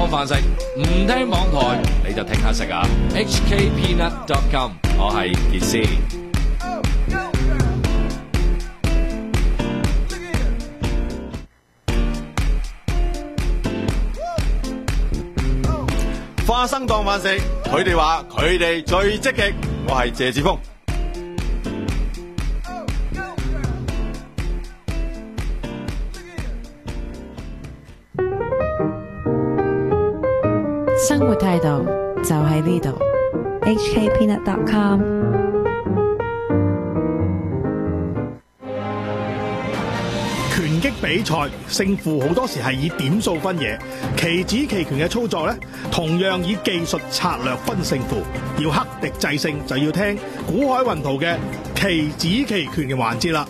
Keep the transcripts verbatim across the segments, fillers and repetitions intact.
當飯食，唔聽網台你就聽下食啊 ！H K Peanut dot com， 我係傑斯。 花生當飯食，佢哋話佢哋最積極，我係謝志峰。 生活態度就喺呢度 ，H K Peanut dot com。 拳擊比賽勝負好多時係以點數分野，棋子棋拳嘅操作呢，同樣以技術策略分勝負。要克敵制勝，就要聽古海雲圖嘅棋子棋拳嘅環節啦。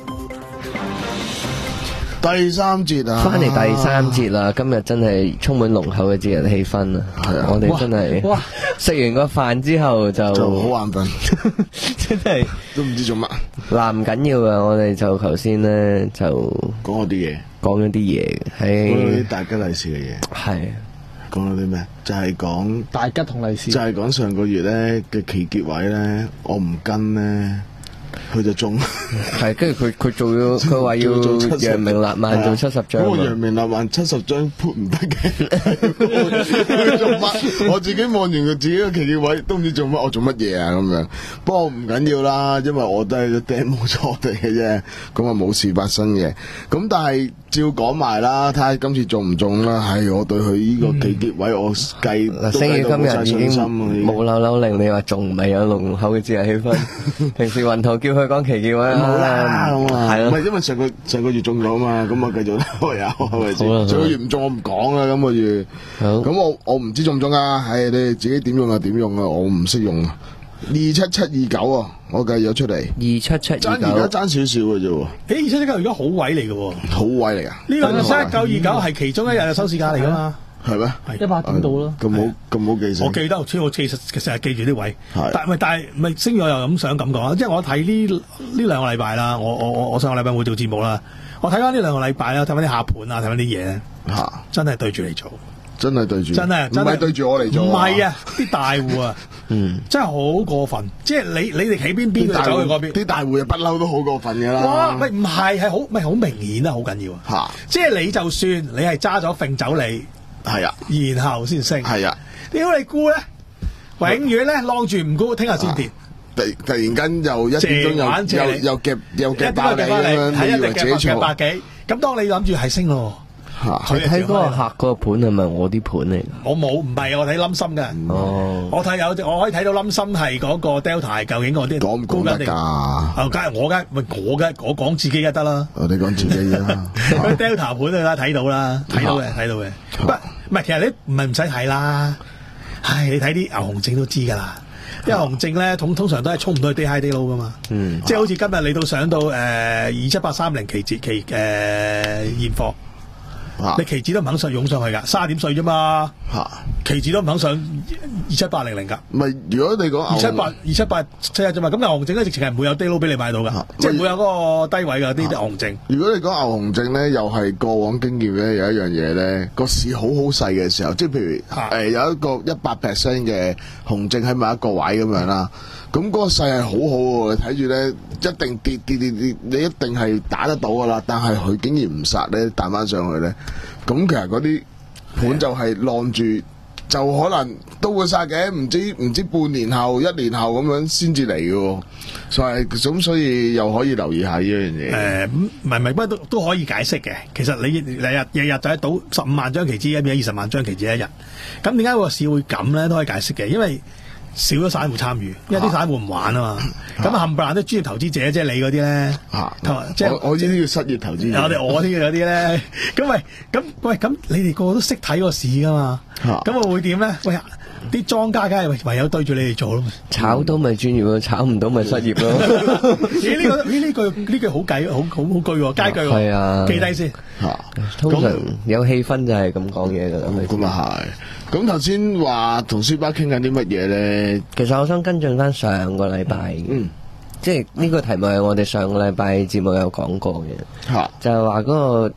第三節啊， 翻嚟第三節啦！今日真係充滿濃厚嘅節日氣氛啊！係啊，我哋真係哇，食完個飯之後就就好眼瞓， 真係都唔知做乜。 嗱，唔緊要啊！我哋就頭先咧就講咗啲嘢， 講咗啲嘢，係講咗啲大吉利是嘅嘢。 係講咗啲咩？就係講大吉同利是， 就係講上個月咧嘅期結位咧，我唔跟咧。佢就中， 係跟住佢佢做咗，佢話要揚名立萬做七十張。 咁我揚名立萬七十張 put 唔得嘅，佢做乜？我自己望完佢自己個期結位都唔知做乜，我做乜嘢啊咁樣。不過唔緊要啦，因為我都係個釘冇錯地嘅啫，咁啊冇事發生嘅。咁但係照講埋啦，睇下今次中唔中啦。係我對佢呢個期結位，嗯、我計嗱，星宇今日已經冇扭扭令，你話仲唔係有濃厚嘅節日氣氛？平時雲圖叫佢講期結位冇啦，咁啊， 係咯， 唔係因為上個上個月中咗嘛，咁啊繼續都有係咪先？上個月唔中我唔講啦，今個月，咁我我唔知中唔中啊？係你哋自己點用啊？點用啊？我唔識用啊！二七七二九啊，我計咗出嚟，二七七二九， 爭而家爭少少嘅啫喎。 誒，二七七九而家好位嚟嘅喎， 好位嚟啊！ 呢個七一九二九係其中一日嘅收市價嚟噶嘛？ 係咩？ 一百點到咯。 咁好咁好記性。 我記得，我其實其實係記住啲位。但係但係唔係星宇又咁想咁講，即係我睇呢呢兩個禮拜啦，我我我我上個禮拜會做節目啦，我睇翻呢兩個禮拜啦，睇翻啲下盤啊，睇翻啲嘢嚇，真係對住嚟做。 真係對住， 真係唔係對住我嚟做， 唔係啊！啲大戶啊，嗯，真係好過分。即係你你哋企邊邊，佢走去嗰邊。 啲大戶啊，不嬲都好過分㗎啦。 哇！喂，唔係係好，唔係好明顯啊，好緊要啊。嚇！即係你就算你係揸咗揈走你， 係啊， 然後先升， 係啊。 屌你沽咧，永遠咧晾住唔沽，聽日先跌。 突突然間又一點鐘又又又夾又夾爆你咁樣，你以為自己錯？ 百幾咁，當你諗住係升咯。 佢睇嗰個客嗰個盤係咪我啲盤嚟？ 我冇，唔係我睇冧心嘅。哦，我睇有，我可以睇到冧心係嗰個 Delta 係究竟嗰啲講唔講得㗎？ 啊，梗係我梗係咪我梗我講自己就得啦。 我哋講自己啦。 嗰 Delta 盤啊，睇到啦，睇到嘅，睇到嘅。不唔係，其實你唔係唔使睇啦。唉，你睇啲牛熊證都知㗎啦。因為牛熊證咧，通通常都係衝唔到去 day high day low 㗎嘛。嗯，即係好似今日你到上到誒二七八三零期節期誒現貨。啊、你期指都唔肯上湧上去噶，卅點碎啫嘛。吓、啊，期指都唔肯上二七八零零噶。 唔係，如果你講二七八二七八七一啫嘛，咁牛熊證咧直情係唔會有低撈俾你買到噶，啊、即係唔會有嗰個低位噶啲牛熊證。 如果你講牛熊證咧，又係過往經驗咧，有一樣嘢咧，個市好好細嘅時候，即係譬如誒、啊呃、有一個一百 percent 嘅熊證喺某一個位咁樣啦。咁嗰個勢係好好喎，你睇住咧一定跌跌跌跌，你一定係打得到噶啦。但係佢竟然唔殺咧，彈翻上去咧，咁其實嗰啲盤就係晾住，就可能都會殺嘅。唔知唔知半年後、一年後咁樣先至嚟嘅喎，所以咁所以又可以留意下呢樣嘢。 誒，唔係唔係，不過都都可以解釋嘅。其實你日日日日就係賭十五萬張期指，一變二十萬張期指一日。咁點解個市會咁咧？都可以解釋嘅，因為少咗散戶參與，因為啲散戶唔玩啊嘛。咁冚唪唥都專業投資者，即係你嗰啲咧，即係我我呢啲叫失業投資者。 我哋我啲嗰啲咧，咁喂，咁喂，咁你哋個個都識睇個市噶嘛？咁我會點咧？喂，啲莊家梗係唯有對住你哋做咯。 炒到咪專業咯，炒唔到咪失業咯。 咦？呢個呢呢句呢句好計，好好好句喎，佳句喎。係啊，記低先。 通常有氣氛就係咁講嘢噶啦。 咁啊係。咁頭先話同書包傾緊啲乜嘢咧？ 其實我想跟進翻上個禮拜，嗯，即係呢個題目係我哋上個禮拜節目有講過嘅，吓就係話嗰個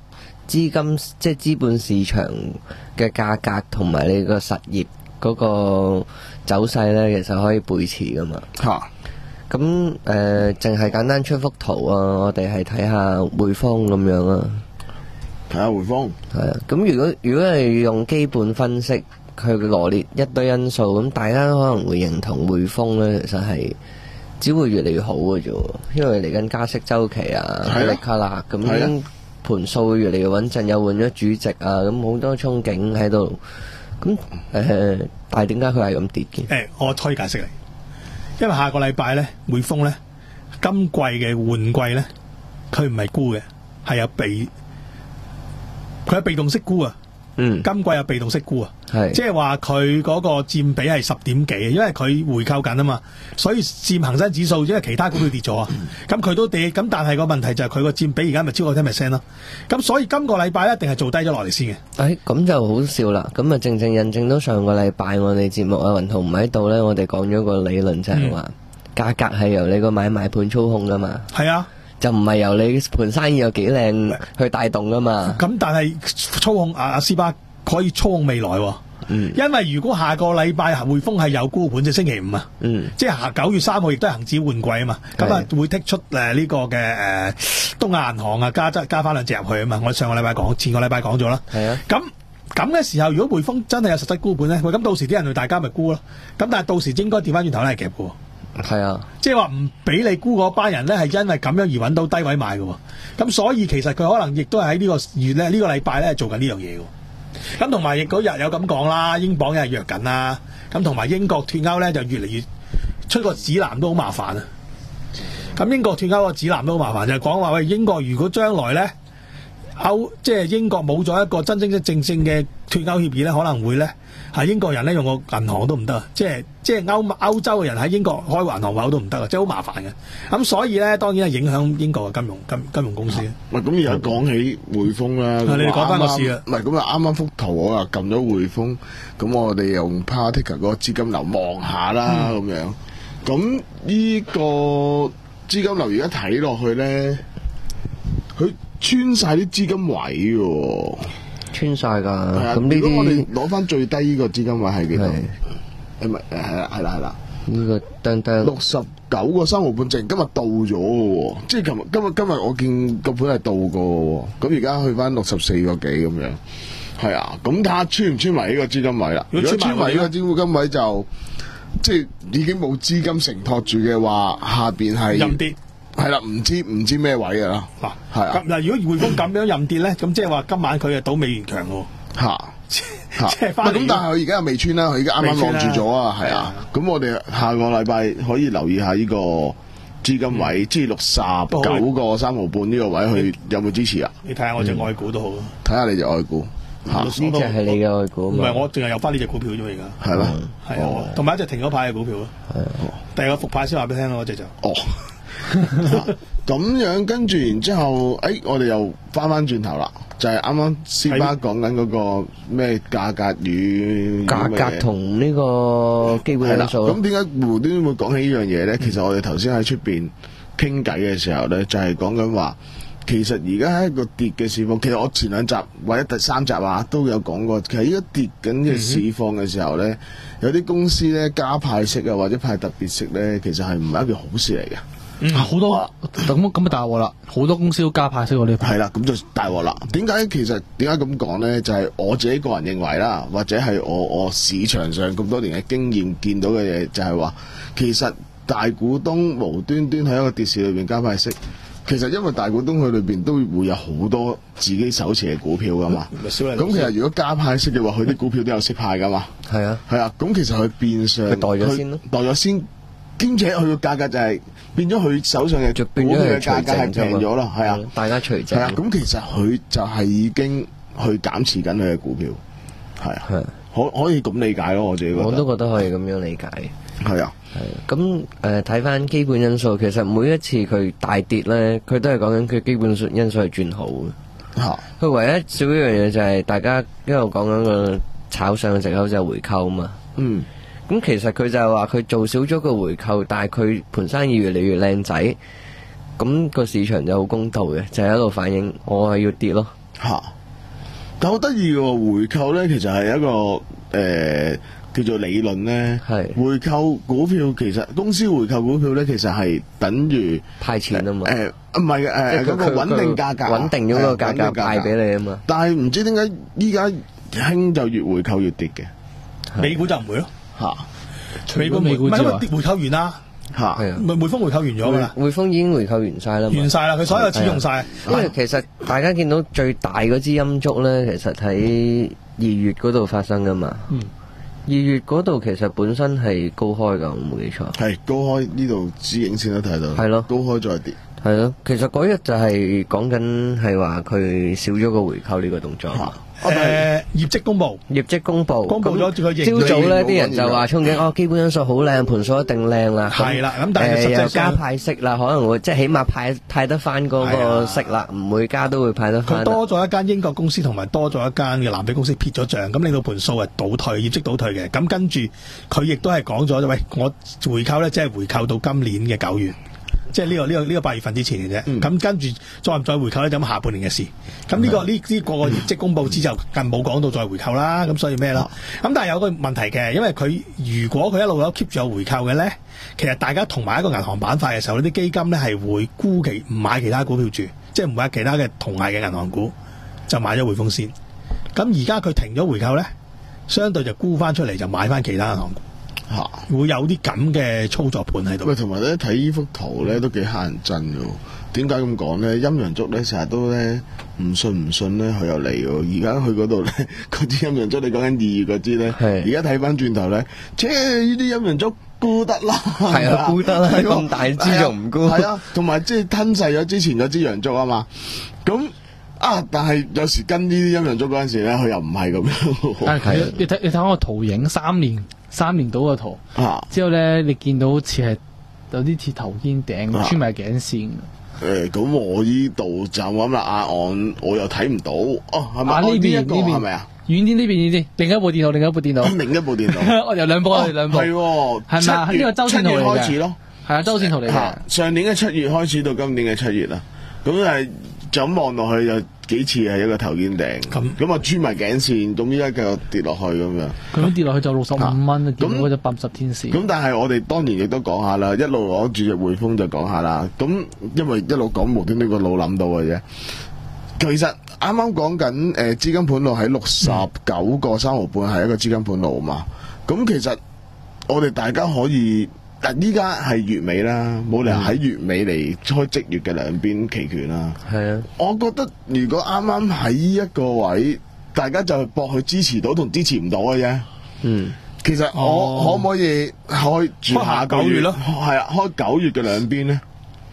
資金即係資本市場嘅價格同埋你個實業嗰個走勢咧，其實可以背馳噶嘛。 嚇咁誒，淨係簡單出幅圖啊，我哋係睇下匯豐咁樣啊。 睇下匯豐係啊，咁如果如果係用基本分析，佢羅列一堆因素，咁大家可能會認同匯豐咧，其實係只會越嚟越好嘅啫，因為嚟緊加息週期啊，力卡啦，咁樣盤數會越嚟越穩陣，又換咗主席啊，咁好多憧憬喺度。咁誒、呃，但係點解佢係咁跌嘅？ 誒，我可以解釋你，因為下個禮拜咧，匯豐咧今季嘅換季咧，佢唔係沽嘅，係有被。佢係被動式沽啊， 嗯， 今季有被動式沽啊， 係， 即係話佢嗰個佔比係十點幾，因為佢回購緊啊嘛，所以佔恒生指數，因為其他股票跌咗啊，咁佢都跌，咁但係個問題就係佢個佔比而家咪超過 ten percent 咯，咁所以今個禮拜一定係做低咗落嚟先嘅。 誒，咁就好笑啦，咁啊正正印證到上個禮拜我哋節目啊雲圖唔喺度咧，我哋講咗個理論就係話，價格係由你個買賣盤操控噶嘛。 係啊。 就唔係由你盤生意有幾靚去帶動噶嘛？ 咁但係操控阿阿斯巴可以操控未來喎。嗯，因為如果下個禮拜匯豐係有沽盤，即係星期五啊。嗯，即係九月三號亦都係恒指換季啊嘛。咁啊會剔出誒呢個嘅誒東亞銀行啊加加翻兩隻入去啊嘛。我上個禮拜講，前個禮拜講咗啦。係啊。咁咁嘅時候，如果匯豐真係有實質沽盤咧，咁到時啲人對大家咪沽咯。咁但係到時應該調翻轉頭咧係夾嘅。 係啊，即係話唔俾你沽嗰班人咧，係因為咁樣而揾到低位買嘅，咁所以其實佢可能亦都係喺呢個月咧，呢個禮拜咧做緊呢樣嘢嘅。咁同埋亦嗰日有咁講啦，英鎊又係弱緊啦，咁同埋英國脫歐咧就越嚟越出個指南都好麻煩啊。咁英國脫歐個指南都好麻煩，就係講話喂，英國如果將來咧歐即係英國冇咗一個真真正正嘅脫歐協議咧，可能會咧。係英國人咧用個銀行都唔得，即係即係歐歐洲嘅人喺英國開個銀行口都唔得啊，即係好麻煩嘅。咁所以咧，當然係影響英國嘅金融金金融公司咧。 喂、啊，咁而家講起匯豐啦， 你哋講翻個事啦。 唔係咁啊，啱啱幅圖我又撳咗匯豐，咁我哋用 Particle 嗰個資金流望下啦，咁、嗯、樣。咁呢個資金流而家睇落去咧，佢穿晒啲資金位喎。 穿晒噶，咁呢啲我哋攞翻最低呢個資金位係幾多？誒咪誒係啦係啦係啦， 呢個當當六十九個三毫半正，今日到咗嘅喎，即係琴日今日今日我見個盤係到過嘅喎，咁而家去翻六十四個幾咁樣，係啊，咁睇下穿唔穿埋呢個資金位啦。如果穿埋呢個資金位就即係已經冇資金承托住嘅話，下邊係任跌。 係啦，唔知唔知咩位㗎啦。嗱，係啊。嗱， 如果匯豐咁樣任跌咧，咁即係話今晚佢係賭美元強喎。 嚇嚇， 即係翻嚟。 咁但係佢而家又未穿啦，佢而家啱啱晾住咗啊，係啊。咁我哋下個禮拜可以留意下呢個資金位，即係六十九個三毫半呢個位，佢有冇支持啊？ 你睇下我隻外股都好。 睇下你隻外股。 嚇，呢隻係你嘅外股。唔係，我淨係有翻呢隻股票啫嘛，而家。 係咩？ 係啊，同埋一隻停咗牌嘅股票咯。係。第二個復牌先話俾你聽咯，嗰隻就。哦。 咁樣跟住，然之後，誒、哎，我哋又翻翻轉頭啦，就係啱啱師巴講緊嗰個咩價格與價格同呢個基本因素。 咁點解無端端會講起呢樣嘢咧？其實我哋頭先喺出邊傾偈嘅時候咧，就係講緊話，其實而家係一個跌嘅市況。其實我前兩集或者第三集啊都有講過，其實而家跌緊嘅市況嘅時候咧，嗯、有啲公司咧加派息啊，或者派特別息咧，其實係唔係一件好事嚟嘅。 嗯，好多咁咁啊大鑊啦！好多公司都加派息喎呢排。 係啦，咁就大鑊啦。點解其實點解咁講咧？就係、是、我自己個人認為啦，或者係我我市場上咁多年嘅經驗見到嘅嘢，就係話其實大股東無端端喺一個跌市裏邊加派息，其實因為大股東佢裏邊都會有好多自己手持嘅股票噶嘛。咁其實如果加派息嘅話，佢啲股票都有息派噶嘛。係啊，係啊。咁其實佢變相佢代咗先咯， 代咗先。兼且佢個價格就係變咗佢手上嘅股票嘅價格係平咗咯，係啊， 大家除淨。 係啊，咁其實佢就係已經去減持緊佢嘅股票，係啊，係可可以咁理解咯，我自己覺得。我都覺得可以咁樣理解。 係啊， 係。咁誒睇翻基本因素，其實每一次佢大跌咧，佢都係講緊佢基本因素係轉好嘅。嚇！佢唯一少一樣嘢就係大家一路講緊個炒上嘅藉口就係回購嘛。嗯。咁其實佢就係話佢做少咗個回購，但係佢盤生意越嚟越靚仔，咁個市場就好公道嘅，就係一路反映我係要跌咯。嚇！ 但好得意喎，回購咧其實係一個誒、呃、叫做理論咧。 係回購股票其實公司回購股票咧，其實係等於派錢啊嘛。 誒唔係誒嗰個穩定價格， 穩定咗個價格派俾你啊嘛。 但係唔知點解依家興就越回購越跌嘅， 美股就唔會咯嚇。 美股美股之外唔係因為跌回購完啦， 嚇係啊， 匯匯豐回購完咗㗎啦， 匯豐已經回購完晒啦嘛。 完晒啦，佢所有錢用晒。 因為其實大家見到最大嗰支陰燭咧，其實喺二月嗰度發生噶嘛。 嗯， 二月嗰度其實本身係高開㗎，我冇記錯。 係高開呢度支影線都睇到， 係咯高開再跌。 係咯，其實嗰日就係講緊係話佢少咗個回購呢個動作。 誒業績公佈， 業績公佈， 公佈咗佢盈利朝早咧啲人就話憧憬哦，基本因素好靚，盤數一定靚啦。 係啦，咁但係實際誒又加上派息啦，可能會即係起碼派派得翻嗰個息啦，唔會加都會派得翻。 佢多咗一間英國公司同埋多咗一間嘅南非公司撇咗帳，咁令到盤數係倒退，業績倒退嘅。咁跟住佢亦都係講咗，喂，我回購咧，即係回購到今年嘅九月。即係呢、呢個呢、呢個呢、呢個八月份之前嘅啫，咁、嗯、跟住再唔再回購咧，就咁下半年嘅事。咁呢、呢個呢呢、呢個業績公佈之就更冇講到再回購啦。咁所以咩啦？咁、嗯、但係有個問題嘅，因為佢如果佢一路都 keep 住有回購嘅咧，其實大家同埋一個銀行板塊嘅時候，呢啲基金咧係會沽其唔買其他股票住，即係唔買其他嘅同系嘅銀行股，就買咗匯豐先。咁而家佢停咗回購咧，相對就沽翻出嚟就買翻其他銀行股。嚇、啊，會有啲咁嘅操作盤喺度。 喂，同埋咧睇呢幅圖咧都幾乞人憎嘅喎。點解咁講咧？陰陽燭咧成日都咧唔信唔信咧，佢又嚟喎。而家去嗰度咧，嗰支陰陽燭你講緊二月嗰支咧，而家睇翻轉頭咧，切呢啲陰陽燭沽得啦， 係啊，沽得啦，咁大支仲唔沽？ 係啊，同埋即係吞噬咗之前嗰支陽燭啊嘛。咁啊，但係有時跟呢啲陰陽燭嗰陣時咧，佢又唔係咁樣。 但係你睇你睇下個圖影，三年。三年到嘅圖， 啊、 之後咧，你見到好似係有啲似頭肩頂穿埋頸線。 誒，咁我呢度就咁啦，阿岸我又睇唔到。哦，係咪？ 啊呢邊呢個係咪啊？ 遠啲呢邊遠啲，另一部電腦，另一部電腦， 另一部電腦。 我有兩部，我哋兩部。 係喎， 係咪啊？呢個周線圖嚟嘅。 開始咯， 係啊，周線圖嚟嘅。 上年嘅七月開始到今年嘅七月啦，咁係就咁望落去就幾次係一個頭肩頂，咁咁啊穿埋頸線，咁依家繼續跌落去咁樣。 佢咁跌落去就六十五蚊，見到嗰隻八十天線。 咁但係我哋當年亦都講下啦，一路攞住隻匯豐就講下啦。咁因為一路講無端端個腦諗到嘅啫。其實啱啱講緊誒資金盤路喺六十九個三毫半係一個資金盤路嘛。咁其實我哋大家可以。但依家係月尾啦，冇理由喺月尾嚟開即月嘅兩邊期權啦。 係啊， 我覺得如果啱啱喺呢一個位，大家就搏去支持到同支持唔到嘅啫。 嗯， 其實我、哦、可唔可以開住下個月咯？係啊，開九月嘅兩邊咧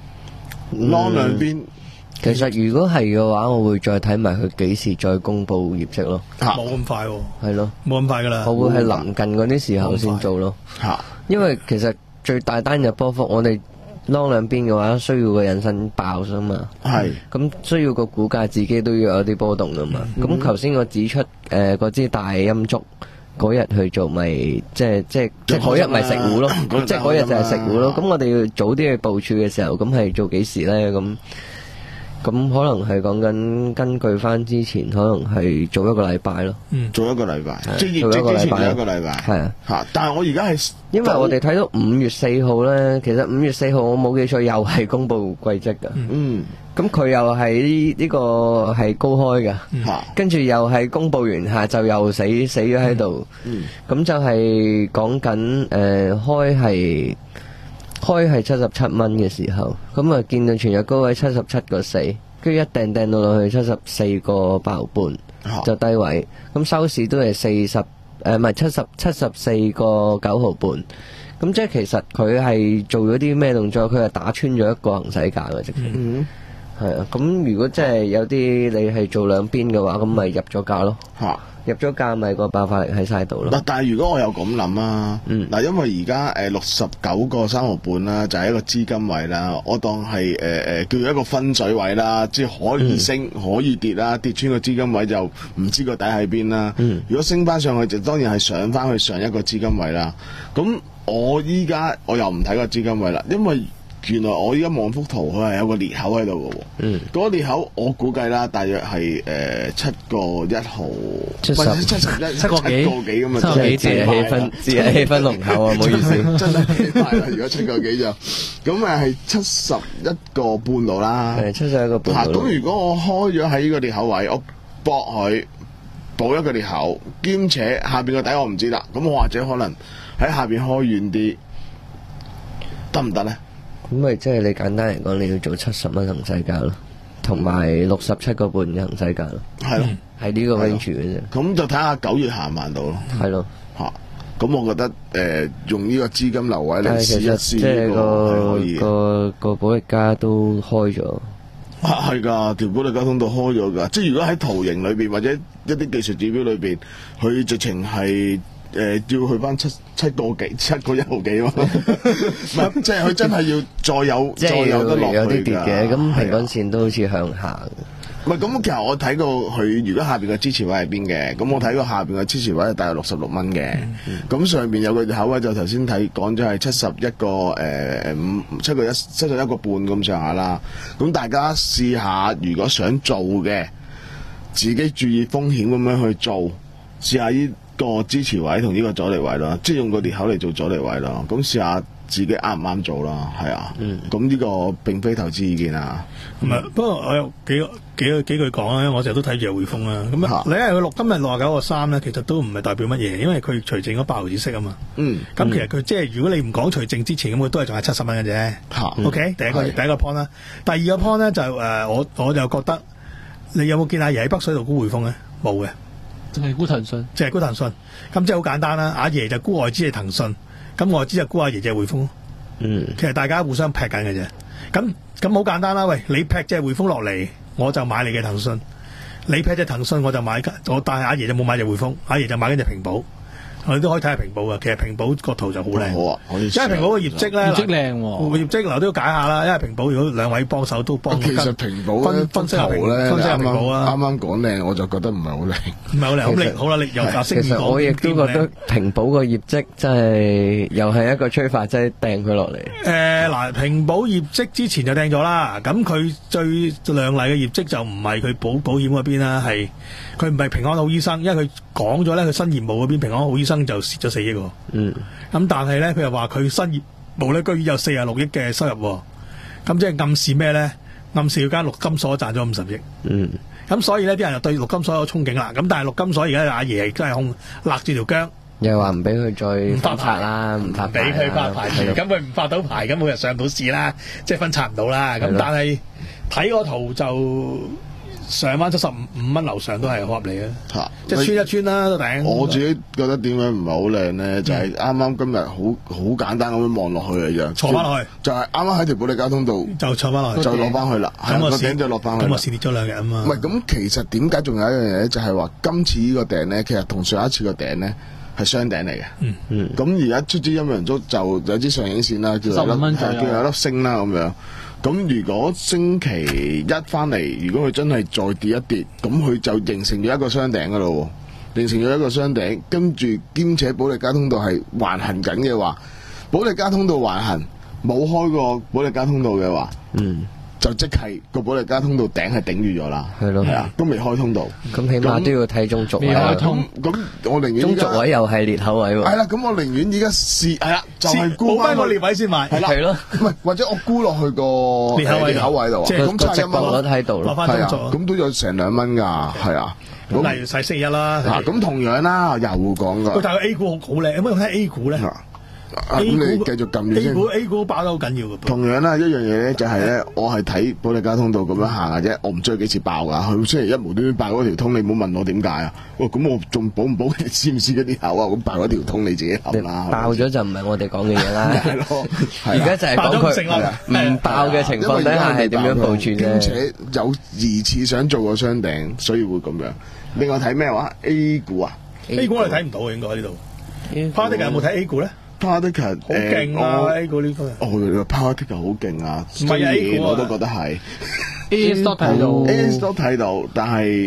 ，long 兩邊。 其實如果係嘅話，我會再睇埋佢幾時再公布業績咯。 冇咁快喎。 係咯， 冇咁快噶啦。 我會係臨近嗰啲時候先做咯。 嚇， 因為其實。最大單日波幅，我哋 long 兩邊嘅話，需要個引伸爆啊嘛。係，咁需要個股價自己都要有啲波動噶嘛。咁頭先我指出，誒、呃、嗰支大陰燭嗰日去做，咪即係即係即係嗰日咪食糊咯。即係嗰日就係食糊咯。咁我哋要早啲去部署嘅時候，咁係做幾時咧？咁咁可能係講緊根據翻之前，可能係做一個禮拜咯。 嗯，做一個禮拜，即係業績之前做一個禮拜。係啊，嚇！但係我而家係因為我哋睇到五月四號咧，其實五月四號我冇記錯，又係公布季績㗎。 嗯， 咁佢又係呢呢個係高開㗎。 嗯， 跟住又係公布完下晝又死死咗喺度。 嗯， 咁就係講緊誒開係。開係七十七蚊嘅時候，咁啊見到全日高位七十七個四，跟住一掟掟到落去七十四個八毫半，就低位。咁收市都係四十，誒唔係七十七十四個九毫半。咁即係其實佢係做咗啲咩動作？佢係打穿咗一個行使價嘅，直情。嗯，係啊。咁如果即係有啲你係做兩邊嘅話，咁咪入咗價咯。 嚇！ 入咗價咪個爆發力喺晒度咯。 嗱，但係如果我又咁諗啊，嗱、嗯，因為而家誒六十九個三毫半啦，就係一個資金位啦，我當係誒誒叫做一個分水位啦，即係可以升、嗯、可以跌啦，跌穿個資金位就唔知個底喺邊啦。嗯、如果升翻上去就當然係上翻去上一個資金位啦。咁我依家我又唔睇個資金位啦，因為原來我依家望幅圖，佢係有個裂口喺度嘅喎。 嗯， 嗰個裂口我估計啦，大約係誒七個一毫， 七十唔係七十一七個幾七個幾咁啊！ 七個幾自己氣氛，自己氣氛濃厚啊！唔好意思， 真係幾快啦！如果七個幾就咁誒係七十一個半度啦。 係七十一個半嚇！ 度。 咁如果我開咗喺呢個裂口位，我駁佢補一個裂口，兼且下邊個底我唔知啦。咁我或者可能喺下邊開遠啲，得唔得咧？ 咁咪即係你簡單嚟講，你要做七十蚊行使價咯，同埋六十七個半嘅行使價咯。 係咯， 係呢個 range 嘅啫。 咁就睇下九月行唔行到咯。 係咯。 嚇！咁我覺得誒、呃、用呢個資金流位嚟但係試一其實即係試呢個係可以嘅。 個個保力加都開咗。 啊，係㗎，條保利交通道開咗㗎，即係如果喺圖形裏邊或者一啲技術指標裏邊，佢直情係誒要去翻七七個幾七個一毫幾嘛，唔係即係佢真係要再有即係再有得落有去啲跌嘅，咁平均係啊線都好似向下嘅。 唔係咁，其實我睇過佢如果下邊嘅支持位係邊嘅，咁我睇過下邊嘅支持位係大約六十六蚊嘅，咁上邊有個口位就頭先睇講咗係七十一個誒五七個一七十一個半咁上下啦。咁大家試下，如果想做嘅，自己注意風險咁樣去做，試下呢個支持位同呢個阻力位咯，即係用個裂口嚟做阻力位咯。咁試下自己啱唔啱做啦，係啊。咁呢個並非投資意見啊。 唔係，不過我有幾個幾個幾句講咧，我成日都睇住匯豐啦。咁啊，你係佢六今日六十九個三咧，其實都唔係代表乜嘢，因為佢除淨嗰八毫子息啊嘛。 嗯。 咁其實佢即係如果你唔講除淨之前，咁佢都係仲係七十蚊嘅啫。 嚇 OK，第一個係第一個 point 啦，第二個 point 咧就誒、呃，我我就覺得你有冇見阿爺喺北水度沽匯豐咧？冇嘅， 就係沽騰訊。 即係沽騰訊。咁即係好簡單啦，阿爺就沽外資係騰訊，咁外資就沽阿爺就係匯豐。 嗯， 其實大家互相劈緊嘅啫。咁咁好簡單啦，喂，你劈隻匯豐落嚟，我就買你嘅騰訊；你劈隻騰訊，我就買我。但係阿爺就冇買隻匯豐，阿爺就買緊隻平保。我哋都可以睇下平保嘅，其實平保個圖就好靚。 好啊，可以。 因為平保嘅業績咧， 業績靚喎， 業績流都要解下啦。因為平保如果兩位幫手都幫， 其實平保分分析下平咧， 分析下平保啊。 啱啱講靚，我就覺得唔係好靚， 唔係好靚。咁你好啦，你又價升其實我亦都覺得平保個業績真係又係一個催化劑掟佢落嚟。 誒嗱，平保業績之前就掟咗啦。咁佢最亮麗嘅業績就唔係佢保保險嗰邊啦，係佢唔係平安好醫生，因為佢講咗咧，佢新業務嗰邊平安好醫生就蝕咗四億喎。 嗯。 咁但係咧，佢又話佢新業務咧居然有四十六億嘅收入喎。咁即係暗示咩咧？暗示佢間陸金所賺咗五十億。 嗯。 咁所以呢啲人就對陸金所有憧憬啦。咁但係陸金所而家阿爺真係控勒住條姜。 又話唔俾佢再發牌啦，唔發俾佢發牌住，咁佢唔發到牌，咁佢就上到市啦，即係分拆唔到啦。咁但係睇個圖就上翻七十五五蚊樓上都係好合理啊！ 嚇， 即係穿一穿啦都頂。 我自己覺得點解唔係好靚咧？就係啱啱今日好好簡單咁樣望落去嘅啫， 坐翻落去就係啱啱喺條保利交通道就坐翻落去， 就攞翻去啦，係個頂就落翻去。 咁我試跌咗兩日啊嘛。 唔係咁，其實點解仲有一樣嘢咧？就係話今次呢個頂咧，其實同上一次個頂咧係雙頂嚟嘅。 嗯嗯。咁而家出支陰陽燭就有支上影線啦，叫有粒叫有粒星啦咁樣。咁如果星期一翻嚟，如果佢真係再跌一跌，咁佢就形成咗一個雙頂噶咯，形成咗一個雙頂，跟住兼且保利加通道係橫行緊嘅話，保利加通道橫行冇開過保利加通道嘅話， 嗯， 就即係個保利加通道頂係頂住咗啦， 係咯， 係啊，都未開通道， 咁起碼都要睇中軸位未開通。 咁我寧願中軸位又係裂口位喎。 係啦，咁我寧願而家試係啦，就係沽補翻個裂位先買。 係啦， 係咯， 唔係或者我沽落去個裂口位裂口位度， 即係咁個值差一蚊咯博率喺度咯。 落翻係啊， 中軸。 咁都有成兩蚊㗎，係啊。 咁例如細星期一啦。 嗱，咁同樣啦，又講喂， 㗎。 但係 A 股好好靚，有冇睇 A 股咧嗱，咁你繼續撳住 ？A 先。 股 A 股爆得好緊要嘅噃。 同樣啦，一樣嘢咧就係咧，我係睇保利加通道咁樣行嘅啫，我唔知佢幾時爆㗎。佢星期一無端端爆嗰條通，你唔好問我點解啊？喂，咁我仲保唔保？你知唔知嗰啲口啊？咁爆嗰條通你自己諗啦。 爆咗就唔係我哋講嘅嘢啦。 係咯， 而家就係講佢唔爆嘅情況底下係點樣部署兼啫。 且有疑似想做個雙頂，所以會咁樣。另外睇咩話 A 股啊 A 股我哋睇唔到嘅應該喺呢度。花的有冇睇 A 股咧？ ？Particle 好勁啊 A 股呢個。 哦，原來 Particle 好勁啊！ 唔係 A 股啊我都覺得係。 A S 都睇到 ，A S 都睇到，但係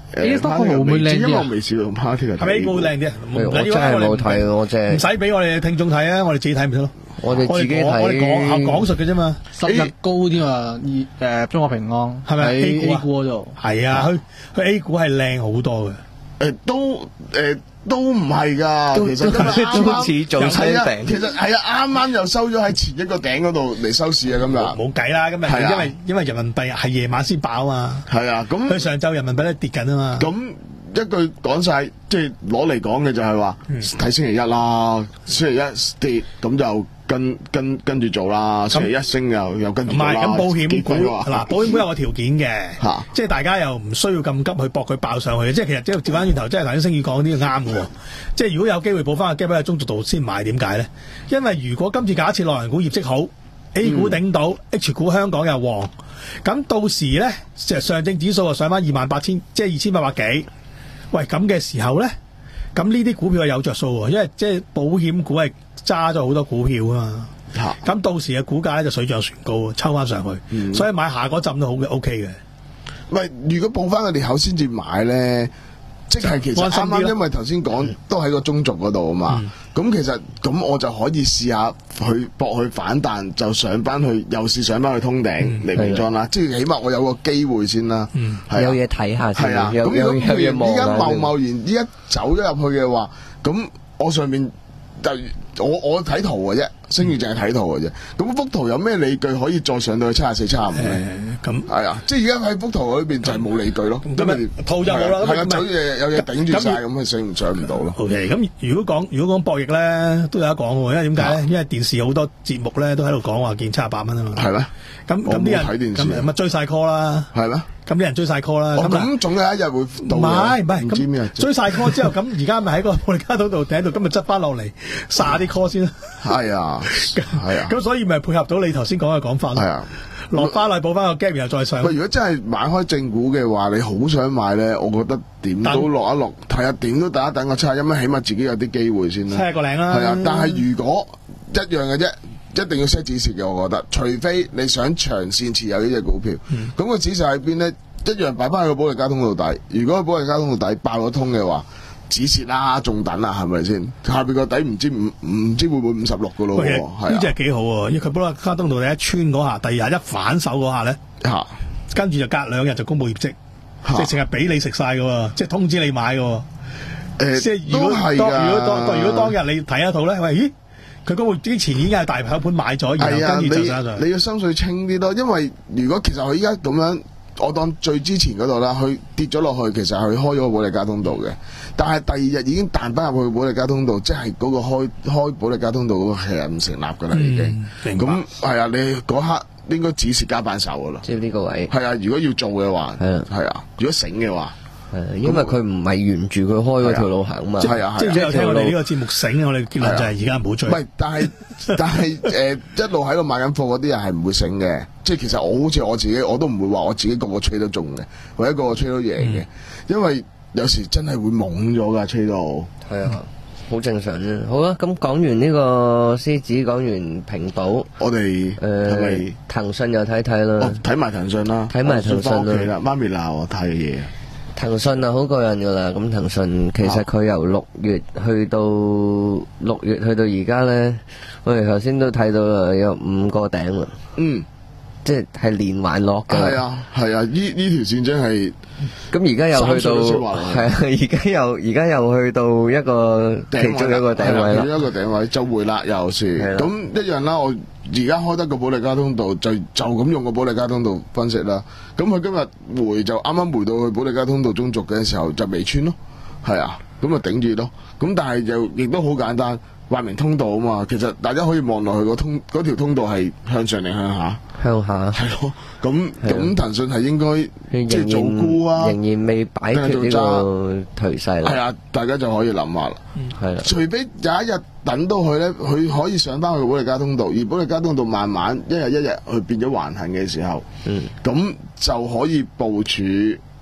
A 股會唔會靚啲啊因為我未試過用 party 嘅。 係咪 A 股會靚啲啊？唔我真緊要啊係冇睇，我真係唔使俾我哋聽眾睇啊，我哋自己睇咪得咯。 我哋自己睇， 我哋講講述嘅啫嘛。 十日高添啊！誒，中國平安係咪喺 A 股 A 啊股嗰度？ 係啊，佢佢 A 股係靚好多嘅。 誒都誒都唔係㗎， 都其實今日啱都似早啱係啊， 聲頂其實係啊，啱啱又收咗喺前一個頂嗰度嚟收市啊，今日冇計啦，今日係啊因為因為人民幣係夜晚先爆啊嘛， 係啊，咁佢上晝人民幣都跌緊啊嘛。 咁一句講晒，即係攞嚟講嘅就係話睇星期一啦，星期一跌咁就跟跟跟住做啦，星期一升又又跟住唔係做啦。 咁保險股幾貴啊嗱，保險股有個條件嘅嚇， 即係大家又唔需要咁急去搏佢爆上去，即係其實即係調翻轉頭，即係頭先星宇講啲啱嘅喎。即係如果有機會補翻個 gap 喺中軸度先買，點解咧？因為如果今次假設內銀股業績好，A 股頂到、嗯、H 股香港又旺，咁到時咧，上證指數就上翻二萬八千，即係二千八百幾。喂，咁嘅時候咧，咁呢啲股票係有着數喎，因為即係保險股係揸咗好多股票啊嘛。咁、啊、到時嘅股價咧就水漲船高，抽翻上去，嗯、所以買下嗰陣都好嘅 ，O K 嘅。 喂，如果報翻個裂口先至買咧，即係其實啱啱因為頭先講都喺個中軸嗰度啊嘛。咁、嗯、其實咁我就可以試下去搏去反彈，就上翻去，又試上翻去通頂嚟名莊啦。即係起碼我有個機會先啦。嗯啊、 有嘢睇下先。 係啊，咁如果依家貿貿然依家走咗入去嘅話，咁我上面就我我睇圖嘅啫。星宇淨係睇圖嘅啫，咁幅圖有咩理據可以再上到去七十四、七十五咧？咁係啊，即係而家喺幅圖裏邊就係冇理據咯。咁咪圖就冇啦， 係啊，有嘢有嘢頂住晒，咁咪上唔上唔到咯。 O K，咁如果講如果講博弈咧，都有得講喎，因為點解咧？因為電視好多節目咧都喺度講話見七十八蚊啊嘛。係咩？咁咁啲人睇電視，咁咪追晒 call 啦。係咩？咁啲人追晒 call 啦。咁總有一日會到嘅。唔係唔係，唔知咩？追晒 call 之後，咁而家咪喺個保利加通道頂度，今日執翻落嚟，殺啲 call 先啦。係啊。係啊，咁所以咪配合到你頭先講嘅講法咯。係啊，落翻嚟補翻個 gap，然後再上。喂，如果真係買開正股嘅話，你好想買咧，我覺得點都落一落，係啊，點都等一等個七十一蚊，起碼自己有啲機會先啦。七十個零啦。係啊，但係如果一樣嘅啫，一定要 set 止蝕嘅，我覺得，除非你想長線持有呢隻股票，咁、嗯、個止蝕喺邊咧？一樣擺翻去個保利加通道底。如果個保利加通道底爆咗通嘅話，止蝕啦，仲等啊，係咪先？下邊個底唔知唔唔知會唔會五十六噶咯？係呢隻幾好喎，因為佢保利加通道第一穿嗰下，第二日一反手嗰下咧，吓，跟住就隔兩日就公布業績，即係成日俾你食晒噶，即係通知你買噶。誒，即係如果當如果當如果當日你睇一套咧，喂，咦，佢公布之前已經係大口盤買咗，然後跟住就上上。你要心水清啲咯，因為如果其實佢依家咁樣。我當最之前嗰度啦，佢跌咗落去，其實係開咗個保利加通道嘅，但係第二日已經彈翻入去保利加通道，即係嗰個開開保利加通道嗰個其實唔成立噶啦，已經。咁係啊，你嗰刻應該指示加板手噶啦。即係呢個位。係啊，如果要做嘅話，係啊，係啊，如果醒嘅話。係，因為佢唔係沿住佢開嗰條路行嘛。係啊，即係有聽我哋呢個節目醒，我哋結論就係而家唔好追。唔係，但係但係誒，一路喺度買緊貨嗰啲人係唔會醒嘅。即係其實我好似我自己，我都唔會話我自己個個吹都中嘅，或者個個吹都贏嘅，因為有時真係會懵咗噶，吹到。係啊，好正常啫。好啦，咁講完呢個獅子，講完平保，我哋誒騰訊又睇睇啦。睇埋騰訊啦，睇埋騰訊啦。媽咪鬧我睇嘢。騰訊啊，好過癮噶啦！咁騰訊其實佢由六月去到六月去到而家咧，我哋頭先都睇到啦，有五個頂啦。嗯，即係係連環落嘅。係啊，係啊，呢呢條線真係。咁而家又去到，係啊，而家又而家又去到一個其中一個頂位啦。其中一個頂位就回啦，又是咁一樣啦。我而家開得個保利加通道，就就咁用個保利加通道分析啦。咁佢今日回就啱啱回到去保利加通道中軸嘅時候就未穿咯，係啊，咁啊頂住咯。咁但係就亦都好簡單，話明通道啊嘛。其實大家可以望落去個通嗰條通道係向上定向下？向下。係咯，咁咁騰訊係應該即係做沽啊，仍然未擺脫呢個頹勢啦。係啊，大家就可以諗下啦。係啦，除非有一日等到佢咧，佢可以上翻去保利加通道，而保利加通道慢慢一日一日去變咗橫行嘅時候，嗯，咁就可以部署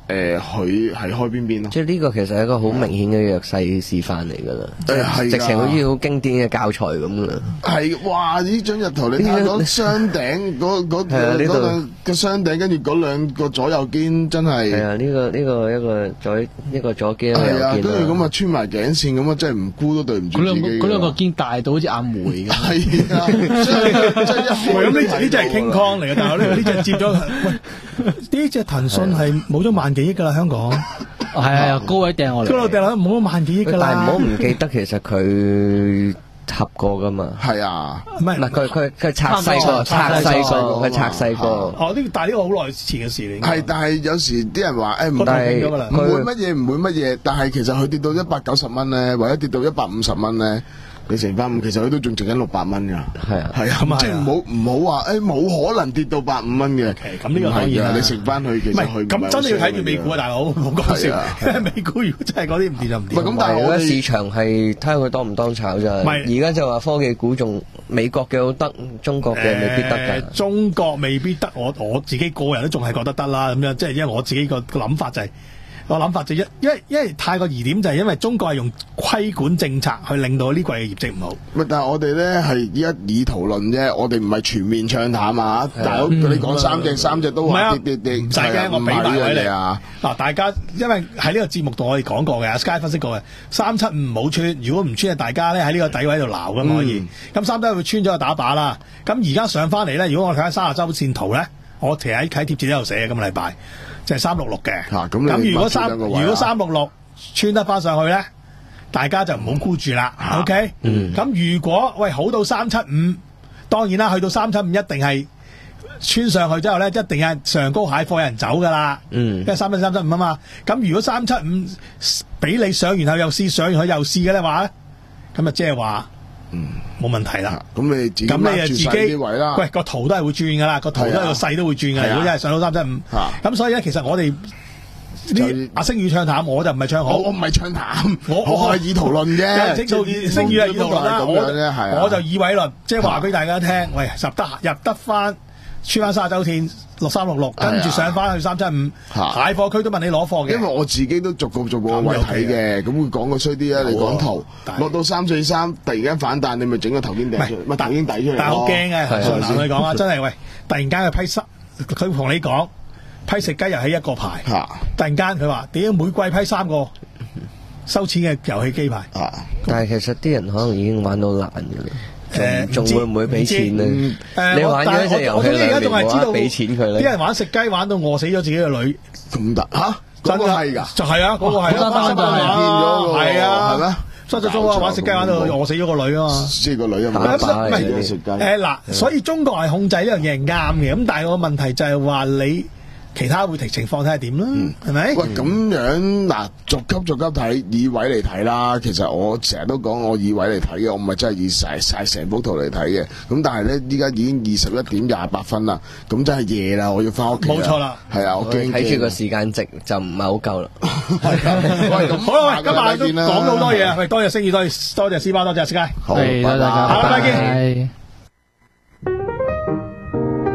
誒佢係開邊邊咯。 即係呢個其實係一個好明顯嘅弱勢示範嚟㗎啦，即誒係㗎係直情好似好經典嘅教材咁啦。 係，哇！呢張日圖你睇下嗰雙頂嗰嗰係啊呢度嗰兩個雙頂，跟住嗰兩個左右肩真係係啊，呢個呢個一個左一個左肩一個係啊， 右肩啊。 跟住咁啊穿埋頸線咁啊，真係唔估都對唔住嗰兩自己㗎。 個嗰兩個肩大到好似阿梅咁。 係啊，真係真係一喂，咁呢隻呢隻係 King Kong 嚟嘅，但係呢呢隻接咗，喂，呢隻騰訊係冇咗萬幾億㗎啦，香港係啊，高位掟我嚟。 嗰度掉落冇咗萬幾億㗎啦。 但係唔好唔記得，其實佢合過噶嘛。 係啊， 唔係唔係佢佢佢拆細個，拆細個，佢拆細個。 哦，呢個但係呢個好耐前嘅事嚟。 係，但係有時啲人話誒唔但係係咗㗎啦唔會乜嘢，唔會乜嘢，但係其實佢跌到一百九十蚊咧，或者跌到一百五十蚊咧。你乘翻五，其實佢都仲值緊六百蚊㗎。 係啊， 係啊，即係唔好唔好話誒冇可能跌到百五蚊嘅。 咁呢個當然啦， 你乘翻佢其唔係實佢咁真係要睇住美股啊，大佬，唔好講笑。因為美股如果真係嗰啲唔掂就唔掂。 唔係咁，但係而我哋家市場係睇下佢當唔當炒咋。 唔係而家就話科技股仲美國嘅好得，中國嘅未必得㗎。 誒中國未必得，我我自己個人都仲係覺得得啦。咁樣即係因為我自己個個諗法就係。我諗法就一，因為因為太過疑點就係因為中國係用規管政策去令到呢季嘅業績唔好。 唔係，但係我哋咧係依家以討論啫，我哋唔係全面唱淡啊！大佬，你講三隻三隻都唔係啊話跌跌跌， 唔使驚，我俾埋位你啊！ 嗱，大家因為喺呢個節目度我哋講過嘅，阿 Sky 分析過嘅，三七五唔好穿，如果唔穿，大家咧喺呢個底位度撈噶嘛可以。咁三七會穿咗就打靶啦。咁而家上翻嚟咧，如果我睇下三十周線圖咧，我其實喺喺貼紙呢度寫嘅，今個禮拜。就係三六六嘅， 嚇咁你如果三抹住兩個位啊如果三六六穿得翻上去咧，大家就唔好沽住啦。OK，咁如果喂好到三七五，當然啦，去到三七五一定係穿上去之後咧，一定係上高蟹貨有人走噶啦。 嗯， 因為三七三七五啊嘛。咁如果三七五俾你上完後又試，上完後又試嘅咧話咧，咁啊即係話。嗯，冇問題啦。 咁你自己咁你就自己啲位啦。 喂，個圖都係會轉噶啦，個圖都係個勢都會轉噶。如果真係上到三七五，咁所以咧，其實我哋呢阿星宇唱淡，我就唔係唱好。 我我唔係唱淡， 我我係以圖論啫。 即係星宇係以圖論啦， 我我就以偉論，即係話俾大家聽，喂，入得入得翻穿翻卅周線六三六六，跟住上翻去三七五，蟹貨區都問你攞貨嘅。 因為我自己都逐個逐個位睇嘅，咁會講個衰啲啊！你講圖落到三四三，突然間反彈，你咪整個頭肩頂出嚟，咪頭肩底出嚟。 但係好驚嘅，同你講啊，真係喂，突然間佢批三，佢同你講批食雞又起一個牌，突然間佢話點解每季批三個收錢嘅遊戲機牌？ 但係其實啲人可能已經玩到爛嘅啦。誒，仲會唔會俾錢咧？ 誒， 你玩咗一隻遊戲兩年，冇得俾錢佢咧。 啲人玩食雞玩到餓死咗自己嘅女， 咁得嚇？嗰個係㗎， 就係啊，嗰個係啊， 單單變咗係啊， 係咩？ 所以就中國玩食雞玩到餓死咗個女啊嘛， 即係個女啊嘛， 打靶嚟嘅食雞。 誒嗱，所以中國係控制呢樣嘢係啱嘅，咁但係個問題就係話你。其他會睇情況睇下點啦，係咪？ 喂，咁樣嗱，逐級逐級睇，以位嚟睇啦。其實我成日都講我以位嚟睇嘅，我唔係真係以晒晒成幅圖嚟睇嘅。咁但係咧，依家已經二十一點廿八分啦，咁真係夜啦，我要翻屋企。 冇錯啦， 係啊，我驚睇住個時間值就唔係好夠啦。 喂，咁好啦，喂，今晚都講咗好多嘢啊！喂，多謝星宇，多謝多謝斯巴，多謝 Sky。 好， 係拜拜， 大家拜拜。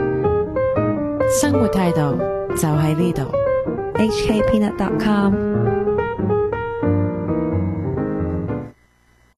生活態度就喺呢度，H K Peanut dot com。